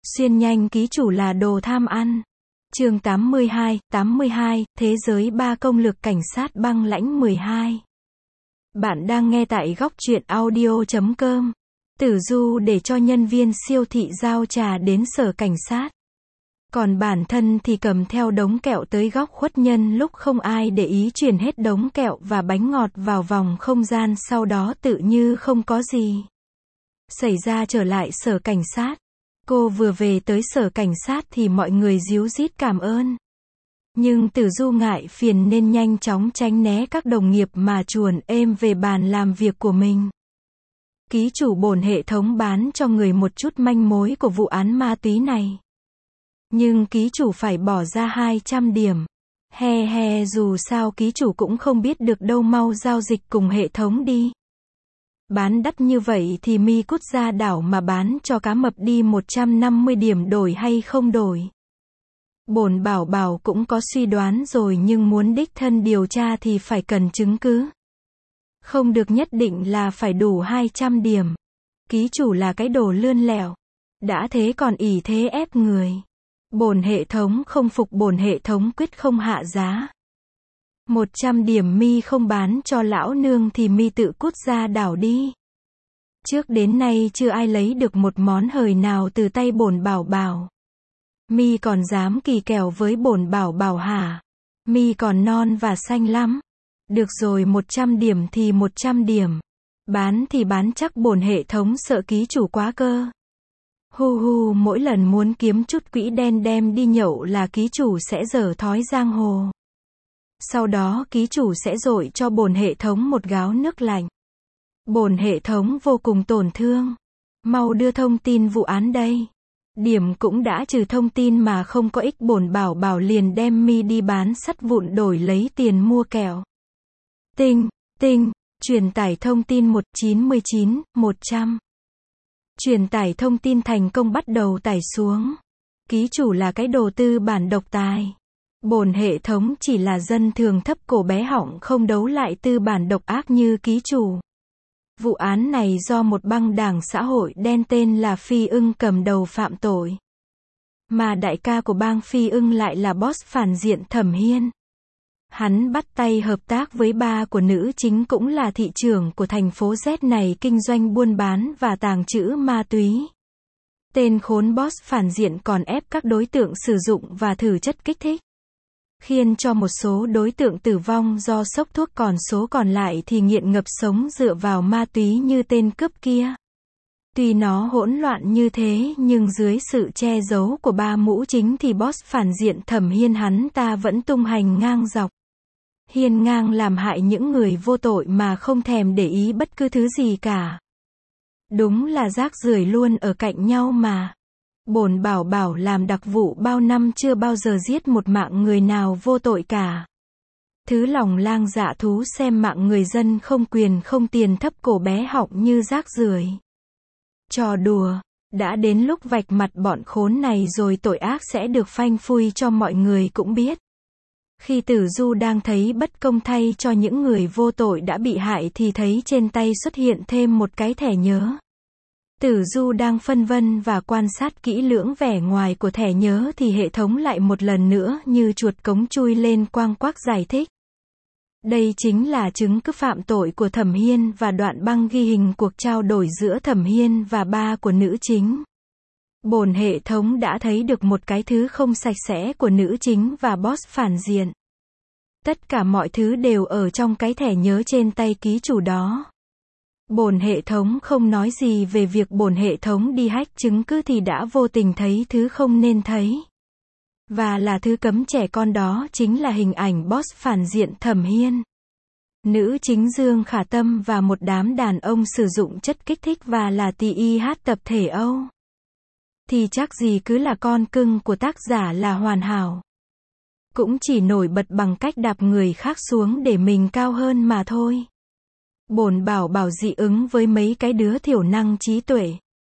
Xuyên nhanh ký chủ là đồ tham ăn. Chương 82, Thế giới 3 công lược cảnh sát băng lãnh 12. Bạn đang nghe tại góc truyện audio.com. Tử Du để cho nhân viên siêu thị giao trà đến sở cảnh sát. Còn bản thân thì cầm theo đống kẹo tới góc khuất nhân lúc không ai để ý chuyển hết đống kẹo và bánh ngọt vào vòng không gian, sau đó tự như không có gì xảy ra trở lại sở cảnh sát. Cô vừa về tới sở cảnh sát thì mọi người ríu rít cảm ơn. Nhưng Tử Du ngại phiền nên nhanh chóng tránh né các đồng nghiệp mà chuồn êm về bàn làm việc của mình. Ký chủ bổn hệ thống bán cho người một chút manh mối của vụ án ma túy này. Nhưng ký chủ phải bỏ ra 200 điểm. Dù sao ký chủ cũng không biết được đâu, mau giao dịch cùng hệ thống đi. Bán đắt như vậy thì mi cút ra đảo mà bán cho cá mập đi, 150 điểm đổi hay không đổi. Bổn bảo cũng có suy đoán rồi, nhưng muốn đích thân điều tra thì phải cần chứng cứ. Không được nhất định là phải đủ 200 điểm. Ký chủ là cái đồ lươn lẹo. Đã thế còn ỷ thế ép người. Bổn hệ thống không phục, bổn hệ thống quyết không hạ giá. 100 điểm mi không bán cho lão nương thì mi tự cút ra đảo đi. Trước đến nay chưa ai lấy được một món hời nào từ tay bổn bảo. Mi còn dám kỳ kèo với bổn bảo hả? Mi còn non và xanh lắm. Được rồi, 100 điểm thì 100 điểm. Bán thì bán, chắc bổn hệ thống sợ ký chủ quá cơ. Mỗi lần muốn kiếm chút quỹ đen đem đi nhậu là ký chủ sẽ dở thói giang hồ. Sau đó ký chủ sẽ dội cho bổn hệ thống một gáo nước lạnh. Bổn hệ thống vô cùng tổn thương. Mau đưa thông tin vụ án đây. Điểm cũng đã trừ thông tin mà không có ích, bổn bảo liền đem mi đi bán sắt vụn đổi lấy tiền mua kẹo. Tinh, truyền tải thông tin 199-100. Truyền tải thông tin thành công, bắt đầu tải xuống. Ký chủ là cái đồ tư bản độc tài. Bổn hệ thống chỉ là dân thường thấp cổ bé họng, không đấu lại tư bản độc ác như ký chủ. Vụ án này do một băng đảng xã hội đen tên là Phi Ưng cầm đầu phạm tội. Mà đại ca của bang Phi Ưng lại là boss phản diện Thẩm Hiên. Hắn bắt tay hợp tác với ba của nữ chính cũng là thị trưởng của thành phố Z này, kinh doanh buôn bán và tàng trữ ma túy. Tên khốn boss phản diện còn ép các đối tượng sử dụng và thử chất kích thích, khiến cho một số đối tượng tử vong do sốc thuốc, còn số còn lại thì nghiện ngập sống dựa vào ma túy như tên cướp kia. Tuy nó hỗn loạn như thế nhưng dưới sự che giấu của ba mũ chính thì boss phản diện Thẩm Hiên hắn ta vẫn tung hành ngang dọc, hiên ngang làm hại những người vô tội mà không thèm để ý bất cứ thứ gì cả. Đúng là rác rưởi luôn ở cạnh nhau mà. Bổn bảo làm đặc vụ bao năm chưa bao giờ giết một mạng người nào vô tội cả. Thứ lòng lang dạ thú xem mạng người dân không quyền không tiền thấp cổ bé họng như rác rưởi. Trò đùa, đã đến lúc vạch mặt bọn khốn này rồi, tội ác sẽ được phanh phui cho mọi người cũng biết. Khi Tử Du đang thấy bất công thay cho những người vô tội đã bị hại thì thấy trên tay xuất hiện thêm một cái thẻ nhớ. Tử Du đang phân vân và quan sát kỹ lưỡng vẻ ngoài của thẻ nhớ thì hệ thống lại một lần nữa như chuột cống chui lên quang quác giải thích. Đây chính là chứng cứ phạm tội của Thẩm Hiên và đoạn băng ghi hình cuộc trao đổi giữa Thẩm Hiên và ba của nữ chính. Bổn hệ thống đã thấy được một cái thứ không sạch sẽ của nữ chính và boss phản diện. Tất cả mọi thứ đều ở trong cái thẻ nhớ trên tay ký chủ đó. Bổn hệ thống không nói gì về việc bổn hệ thống đi hack chứng cứ thì đã vô tình thấy thứ không nên thấy. Và là thứ cấm trẻ con, đó chính là hình ảnh boss phản diện Thẩm Hiên, nữ chính Dương Khả Tâm và một đám đàn ông sử dụng chất kích thích và là TIH tập thể Âu. Thì chắc gì cứ là con cưng của tác giả là hoàn hảo. Cũng chỉ nổi bật bằng cách đạp người khác xuống để mình cao hơn mà thôi. Bổn bảo dị ứng với mấy cái đứa thiểu năng trí tuệ.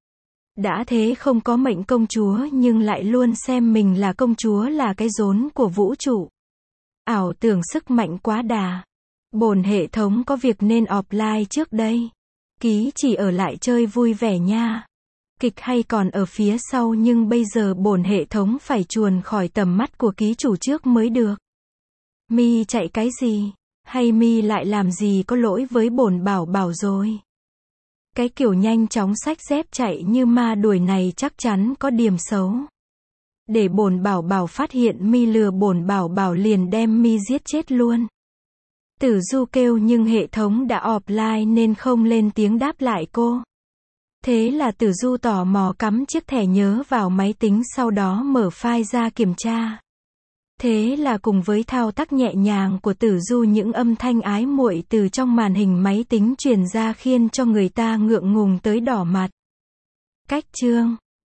Đã thế không có mệnh công chúa nhưng lại luôn xem mình là công chúa, là cái rốn của vũ trụ. Ảo tưởng sức mạnh quá đà. Bổn hệ thống có việc nên offline trước đây. Ký chỉ ở lại chơi vui vẻ nha. Kịch hay còn ở phía sau nhưng bây giờ bổn hệ thống phải chuồn khỏi tầm mắt của ký chủ trước mới được. Mi chạy cái gì? Hay Mi lại làm gì có lỗi với bổn bảo bảo rồi? Cái kiểu nhanh chóng xách dép chạy như ma đuổi này chắc chắn có điểm xấu. Để bổn bảo bảo phát hiện Mi lừa bổn bảo bảo liền đem Mi giết chết luôn. Tử Du kêu nhưng hệ thống đã offline nên không lên tiếng đáp lại cô. Thế là Tử Du tò mò cắm chiếc thẻ nhớ vào máy tính sau đó mở file ra kiểm tra. Thế là cùng với thao tác nhẹ nhàng của Tử Du những âm thanh ái muội từ trong màn hình máy tính truyền ra khiến cho người ta ngượng ngùng tới đỏ mặt. Cách chương